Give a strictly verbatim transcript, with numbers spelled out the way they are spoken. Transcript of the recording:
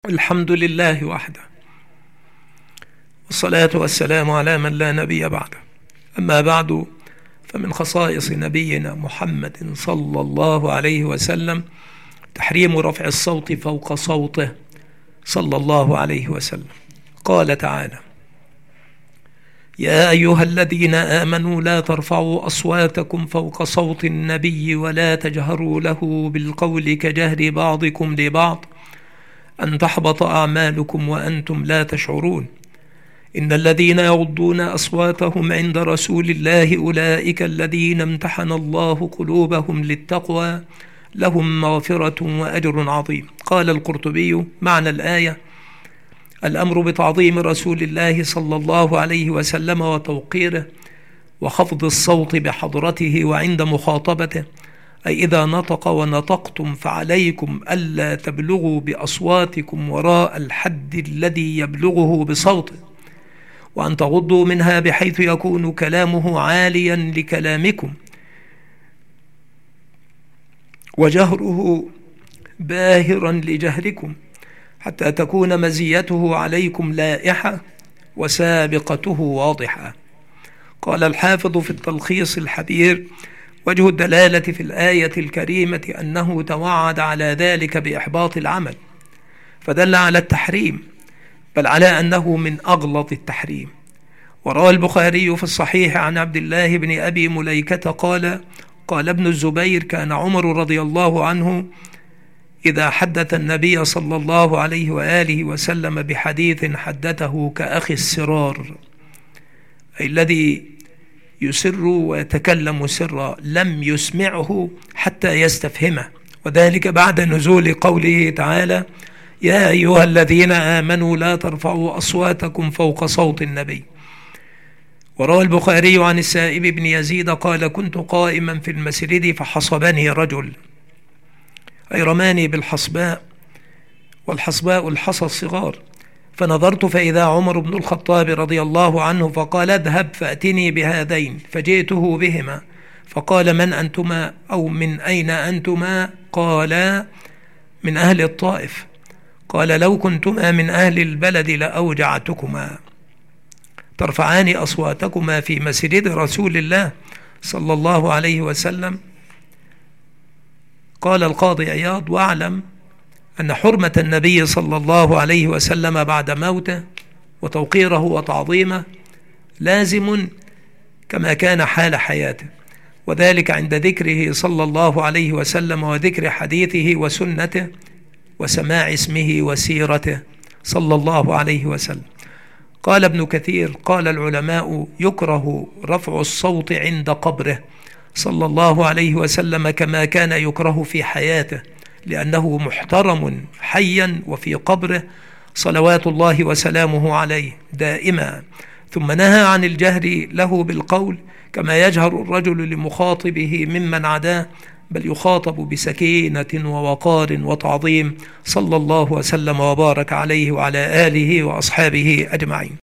الحمد لله وحده، والصلاة والسلام على من لا نبي بعده. أما بعد، فمن خصائص نبينا محمد صلى الله عليه وسلم تحريم رفع الصوت فوق صوته صلى الله عليه وسلم. قال تعالى: يا أيها الذين آمنوا لا ترفعوا أصواتكم فوق صوت النبي ولا تجهروا له بالقول كجهر بعضكم لبعض أن تحبط أعمالكم وأنتم لا تشعرون. إن الذين يغضون أصواتهم عند رسول الله أولئك الذين امتحن الله قلوبهم للتقوى لهم مغفرة وأجر عظيم. قال القرطبي: معنى الآية الأمر بتعظيم رسول الله صلى الله عليه وسلم وتوقيره وخفض الصوت بحضرته وعند مخاطبته، أي إذا نطق ونطقتم فعليكم ألا تبلغوا بأصواتكم وراء الحد الذي يبلغه بصوته، وأن تغضوا منها بحيث يكون كلامه عاليا لكلامكم وجهره باهرا لجهركم، حتى تكون مزيته عليكم لائحة وسابقته واضحة. قال الحافظ في التلخيص الحبير: وجه الدلالة في الآية الكريمة أنه توعد على ذلك بإحباط العمل، فدل على التحريم، بل على أنه من أغلظ التحريم. وروى البخاري في الصحيح عن عبد الله بن أبي مليكة قال: قال ابن الزبير: كان عمر رضي الله عنه إذا حدث النبي صلى الله عليه وآله وسلم بحديث حدثه كأخي السرار، أي الذي يسر ويتكلم سرا، لم يسمعه حتى يستفهمه، وذلك بعد نزول قوله تعالى: يا أيها الذين آمنوا لا ترفعوا أصواتكم فوق صوت النبي. وروى البخاري عن السائب بن يزيد قال: كنت قائما في المسجد فحصبني رجل، أي رماني بالحصباء، والحصباء الحصى الصغار، فنظرت فإذا عمر بن الخطاب رضي الله عنه، فقال: اذهب فأتني بهذين، فجئته بهما، فقال: من أنتما أو من أين أنتما؟ قال: من أهل الطائف. قال: لو كنتما من أهل البلد لأوجعتكما، ترفعان أصواتكما في مسجد رسول الله صلى الله عليه وسلم. قال القاضي عياض: واعلم أن حرمة النبي صلى الله عليه وسلم بعد موته وتوقيره وتعظيمه لازم كما كان حال حياته، وذلك عند ذكره صلى الله عليه وسلم وذكر حديثه وسنته وسماع اسمه وسيرته صلى الله عليه وسلم. قال ابن كثير: قال العلماء: يكره رفع الصوت عند قبره صلى الله عليه وسلم كما كان يكره في حياته، لأنه محترم حيا وفي قبره صلوات الله وسلامه عليه دائما. ثم نهى عن الجهر له بالقول كما يجهر الرجل لمخاطبه ممن عداه، بل يخاطب بسكينة ووقار وتعظيم صلى الله وسلم وبارك عليه وعلى آله وأصحابه أجمعين.